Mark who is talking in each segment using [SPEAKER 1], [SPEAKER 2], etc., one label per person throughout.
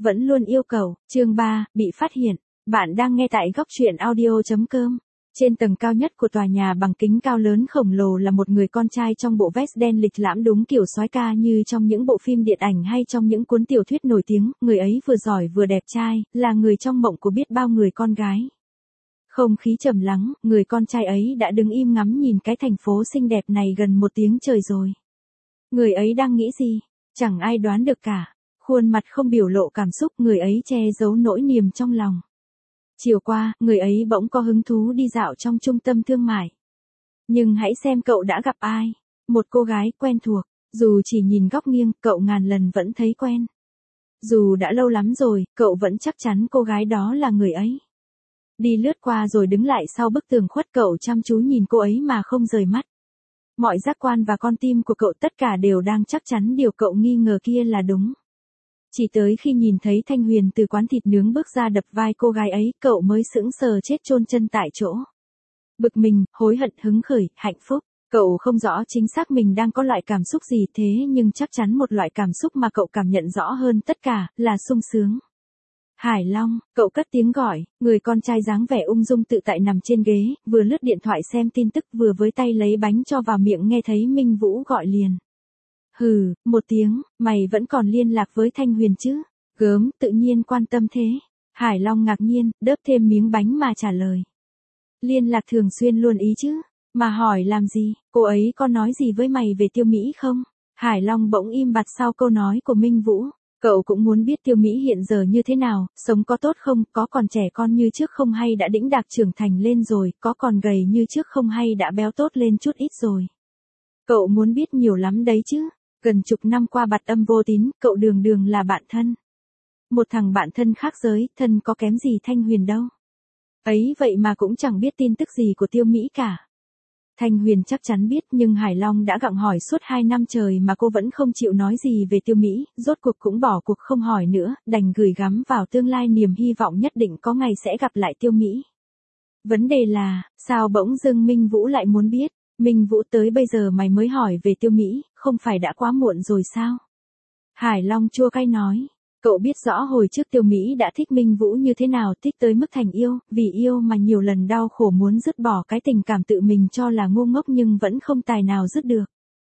[SPEAKER 1] vẫn luôn yêu cậu. Chương 3, bị phát hiện. Bạn đang nghe tại góc truyện audio.com. Trên tầng cao nhất của tòa nhà bằng kính cao lớn khổng lồ là một người con trai trong bộ vest đen lịch lãm đúng kiểu soái ca như trong những bộ phim điện ảnh hay trong những cuốn tiểu thuyết nổi tiếng. Người ấy vừa giỏi vừa đẹp trai, là người trong mộng của biết bao người con gái. Không khí trầm lắng, người con trai ấy đã đứng im ngắm nhìn cái thành phố xinh đẹp này gần 1 tiếng trời rồi. Người ấy đang nghĩ gì? Chẳng ai đoán được cả. Khuôn mặt không biểu lộ cảm xúc, người ấy che giấu nỗi niềm trong lòng. Chiều qua, người ấy bỗng có hứng thú đi dạo trong trung tâm thương mại. Nhưng hãy xem cậu đã gặp ai. Một cô gái quen thuộc, dù chỉ nhìn góc nghiêng, cậu ngàn lần vẫn thấy quen. Dù đã lâu lắm rồi, cậu vẫn chắc chắn cô gái đó là người ấy. Đi lướt qua rồi đứng lại sau bức tường khuất, cậu chăm chú nhìn cô ấy mà không rời mắt. Mọi giác quan và con tim của cậu tất cả đều đang chắc chắn điều cậu nghi ngờ kia là đúng. Chỉ tới khi nhìn thấy Thanh Huyền từ quán thịt nướng bước ra đập vai cô gái ấy, cậu mới sững sờ chết chôn chân tại chỗ. Bực mình, hối hận, hứng khởi, hạnh phúc. Cậu không rõ chính xác mình đang có loại cảm xúc gì, thế nhưng chắc chắn một loại cảm xúc mà cậu cảm nhận rõ hơn tất cả, là sung sướng. Hải Long, cậu cất tiếng gọi, người con trai dáng vẻ ung dung tự tại nằm trên ghế, vừa lướt điện thoại xem tin tức vừa với tay lấy bánh cho vào miệng, nghe thấy Minh Vũ gọi liền. Hừ, 1 tiếng, mày vẫn còn liên lạc với Thanh Huyền chứ? Gớm, tự nhiên quan tâm thế. Hải Long ngạc nhiên, đớp thêm miếng bánh mà trả lời. Liên lạc thường xuyên luôn ý chứ? Mà hỏi làm gì, cô ấy có nói gì với mày về Tiêu Mỹ không? Hải Long bỗng im bặt sau câu nói của Minh Vũ. Cậu cũng muốn biết Tiêu Mỹ hiện giờ như thế nào, sống có tốt không, có còn trẻ con như trước không hay đã đĩnh đạc trưởng thành lên rồi, có còn gầy như trước không hay đã béo tốt lên chút ít rồi. Cậu muốn biết nhiều lắm đấy chứ. Gần chục năm qua bặt âm vô tín, cậu đường đường là bạn thân. Một thằng bạn thân khác giới, thân có kém gì Thanh Huyền đâu. Ấy vậy mà cũng chẳng biết tin tức gì của Tiêu Mỹ cả. Thanh Huyền chắc chắn biết, nhưng Hải Long đã gặng hỏi suốt 2 năm trời mà cô vẫn không chịu nói gì về Tiêu Mỹ, rốt cuộc cũng bỏ cuộc không hỏi nữa, đành gửi gắm vào tương lai niềm hy vọng nhất định có ngày sẽ gặp lại Tiêu Mỹ. Vấn đề là, sao bỗng dưng Minh Vũ lại muốn biết? Minh Vũ, tới bây giờ mày mới hỏi về Tiêu Mỹ, không phải đã quá muộn rồi sao? Hải Long chua cay nói. Cậu biết rõ hồi trước Tiêu Mỹ đã thích Minh Vũ như thế nào, thích tới mức thành yêu, vì yêu mà nhiều lần đau khổ muốn dứt bỏ cái tình cảm tự mình cho là ngu ngốc nhưng vẫn không tài nào dứt được.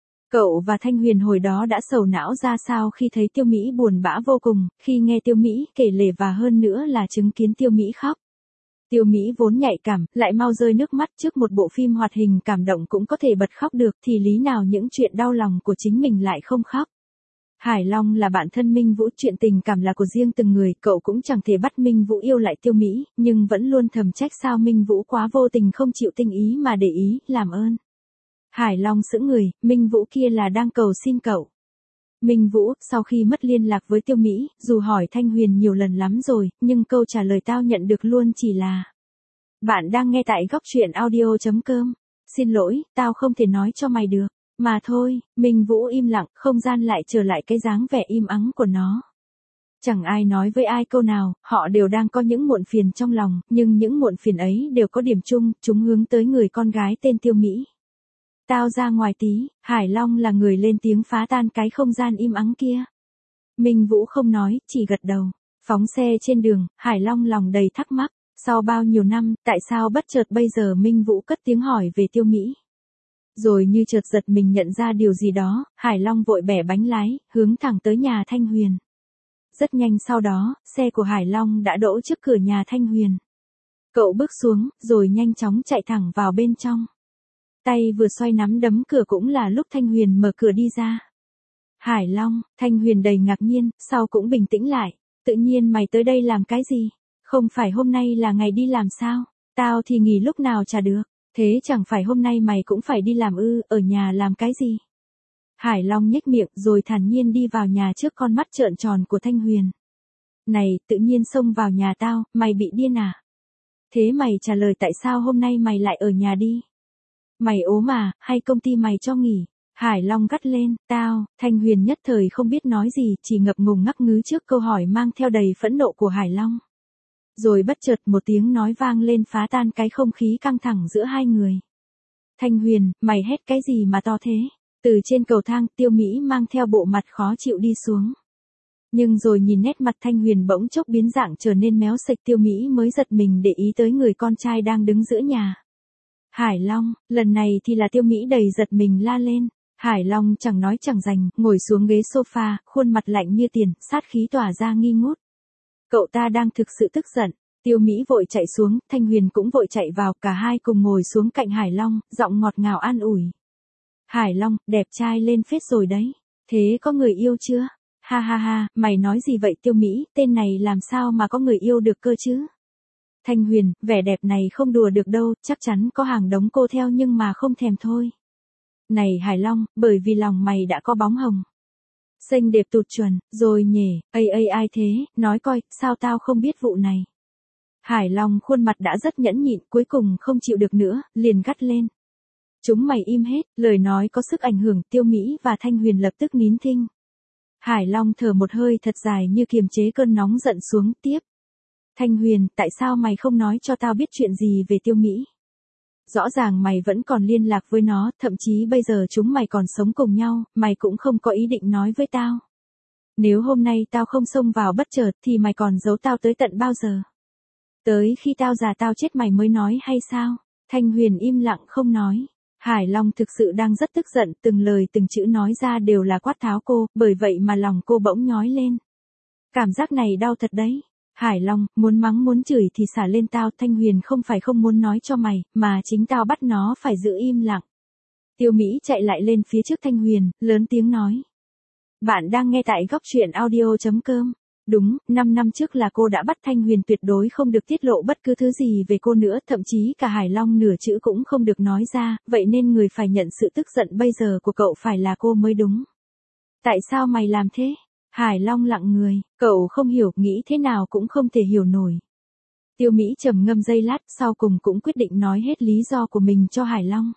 [SPEAKER 1] Cậu và Thanh Huyền hồi đó đã sầu não ra sao khi thấy Tiêu Mỹ buồn bã vô cùng, khi nghe Tiêu Mỹ kể lể và hơn nữa là chứng kiến Tiêu Mỹ khóc. Tiêu Mỹ vốn nhạy cảm, lại mau rơi nước mắt trước một bộ phim hoạt hình cảm động cũng có thể bật khóc được, thì lý nào những chuyện đau lòng của chính mình lại không khóc. Hải Long là bạn thân Minh Vũ, chuyện tình cảm là của riêng từng người, cậu cũng chẳng thể bắt Minh Vũ yêu lại Tiêu Mỹ, nhưng vẫn luôn thầm trách sao Minh Vũ quá vô tình không chịu tinh ý mà để ý, làm ơn. Hải Long sững người, Minh Vũ kia là đang cầu xin cậu. Minh Vũ, sau khi mất liên lạc với Tiêu Mỹ, dù hỏi Thanh Huyền nhiều lần lắm rồi, nhưng câu trả lời tao nhận được luôn chỉ là: bạn đang nghe tại góc truyện audio.com. Xin lỗi, tao không thể nói cho mày được. Mà thôi, Minh Vũ im lặng, không gian lại trở lại cái dáng vẻ im ắng của nó. Chẳng ai nói với ai câu nào, họ đều đang có những muộn phiền trong lòng, nhưng những muộn phiền ấy đều có điểm chung, chúng hướng tới người con gái tên Tiêu Mỹ. Tao ra ngoài tí, Hải Long là người lên tiếng phá tan cái không gian im ắng kia. Minh Vũ không nói, chỉ gật đầu. Phóng xe trên đường, Hải Long lòng đầy thắc mắc. Sau bao nhiêu năm, tại sao bất chợt bây giờ Minh Vũ cất tiếng hỏi về Tiêu Mỹ? Rồi như chợt giật mình nhận ra điều gì đó, Hải Long vội bẻ bánh lái, hướng thẳng tới nhà Thanh Huyền. Rất nhanh sau đó, xe của Hải Long đã đỗ trước cửa nhà Thanh Huyền. Cậu bước xuống, rồi nhanh chóng chạy thẳng vào bên trong. Tay vừa xoay nắm đấm cửa cũng là lúc Thanh Huyền mở cửa đi ra. Hải Long, Thanh Huyền đầy ngạc nhiên, sau cũng bình tĩnh lại. Tự nhiên mày tới đây làm cái gì? Không phải hôm nay là ngày đi làm sao? Tao thì nghỉ lúc nào chả được. Thế chẳng phải hôm nay mày cũng phải đi làm ư, ở nhà làm cái gì? Hải Long nhếch miệng rồi thản nhiên đi vào nhà trước con mắt trợn tròn của Thanh Huyền. Này, tự nhiên xông vào nhà tao, mày bị điên à? Thế mày trả lời tại sao hôm nay mày lại ở nhà đi? Mày ốm à, hay công ty mày cho nghỉ? Hải Long gắt lên, Thanh Huyền nhất thời không biết nói gì, chỉ ngập ngùng ngắc ngứ trước câu hỏi mang theo đầy phẫn nộ của Hải Long. Rồi bất chợt một tiếng nói vang lên phá tan cái không khí căng thẳng giữa hai người. Thanh Huyền, mày hét cái gì mà to thế? Từ trên cầu thang, Tiêu Mỹ mang theo bộ mặt khó chịu đi xuống. Nhưng rồi nhìn nét mặt Thanh Huyền bỗng chốc biến dạng trở nên méo sệch, Tiêu Mỹ mới giật mình để ý tới người con trai đang đứng giữa nhà. Hải Long, lần này thì là Tiêu Mỹ đầy giật mình la lên. Hải Long chẳng nói chẳng dành, ngồi xuống ghế sofa, khuôn mặt lạnh như tiền, sát khí tỏa ra nghi ngút. Cậu ta đang thực sự tức giận. Tiêu Mỹ vội chạy xuống, Thanh Huyền cũng vội chạy vào, cả hai cùng ngồi xuống cạnh Hải Long, giọng ngọt ngào an ủi. Hải Long, đẹp trai lên phết rồi đấy. Thế có người yêu chưa? Ha ha ha, mày nói gì vậy Tiêu Mỹ, tên này làm sao mà có người yêu được cơ chứ? Thanh Huyền, vẻ đẹp này không đùa được đâu, chắc chắn có hàng đống cô theo nhưng mà không thèm thôi. Này Hải Long, bởi vì lòng mày đã có bóng hồng. Xinh đẹp tụt chuẩn, rồi nhỉ, ai thế, nói coi, sao tao không biết vụ này. Hải Long khuôn mặt đã rất nhẫn nhịn, cuối cùng không chịu được nữa, liền gắt lên. Chúng mày im hết, lời nói có sức ảnh hưởng, Tiêu Mỹ và Thanh Huyền lập tức nín thinh. Hải Long thở một hơi thật dài như kiềm chế cơn nóng giận xuống, tiếp. Thanh Huyền, tại sao mày không nói cho tao biết chuyện gì về Tiêu Mỹ? Rõ ràng mày vẫn còn liên lạc với nó, thậm chí bây giờ chúng mày còn sống cùng nhau, mày cũng không có ý định nói với tao. Nếu hôm nay tao không xông vào bất chợt thì mày còn giấu tao tới tận bao giờ? Tới khi tao già tao chết mày mới nói hay sao? Thanh Huyền im lặng không nói. Hải Long thực sự đang rất tức giận, từng lời từng chữ nói ra đều là quát tháo cô, bởi vậy mà lòng cô bỗng nhói lên. Cảm giác này đau thật đấy. Hải Long, muốn mắng muốn chửi thì xả lên tao, Thanh Huyền không phải không muốn nói cho mày, mà chính tao bắt nó phải giữ im lặng. Tiêu Mỹ chạy lại lên phía trước Thanh Huyền, lớn tiếng nói. Bạn đang nghe tại góc truyện audio.com. Đúng, 5 năm trước là cô đã bắt Thanh Huyền tuyệt đối không được tiết lộ bất cứ thứ gì về cô nữa, thậm chí cả Hải Long nửa chữ cũng không được nói ra, vậy nên người phải nhận sự tức giận bây giờ của cậu phải là cô mới đúng. Tại sao mày làm thế? Hải Long lặng người, cậu không hiểu, nghĩ thế nào cũng không thể hiểu nổi. Tiêu Mỹ trầm ngâm giây lát, sau cùng cũng quyết định nói hết lý do của mình cho Hải Long.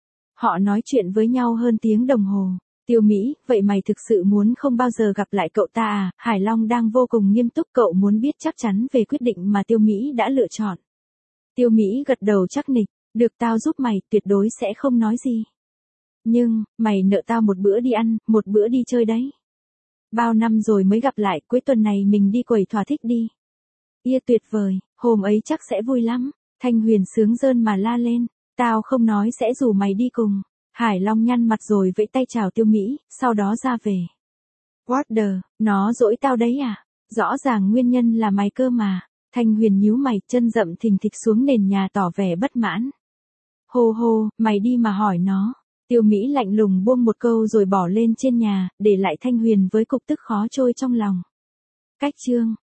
[SPEAKER 1] Họ nói chuyện với nhau hơn tiếng đồng hồ. Tiêu Mỹ, vậy mày thực sự muốn không bao giờ gặp lại cậu ta à? Hải Long đang vô cùng nghiêm túc, cậu muốn biết chắc chắn về quyết định mà Tiêu Mỹ đã lựa chọn. Tiêu Mỹ gật đầu chắc nịch, được tao giúp mày, tuyệt đối sẽ không nói gì. Nhưng, mày nợ tao một bữa đi ăn, một bữa đi chơi đấy. Bao năm rồi mới gặp lại, cuối tuần này mình đi quẩy thỏa thích đi. Tuyệt vời, hôm ấy chắc sẽ vui lắm. Thanh Huyền sướng rơn mà la lên, tao không nói sẽ rủ mày đi cùng. Hải Long nhăn mặt rồi vẫy tay chào Tiêu Mỹ, sau đó ra về. What the, nó dỗi tao đấy à? Rõ ràng nguyên nhân là mày cơ mà. Thanh Huyền nhíu mày, chân dậm thình thịch xuống nền nhà tỏ vẻ bất mãn. Hô hô, mày đi mà hỏi nó. Tiêu Mỹ lạnh lùng buông một câu rồi bỏ lên trên nhà, để lại Thanh Huyền với cục tức khó trôi trong lòng. Cách chương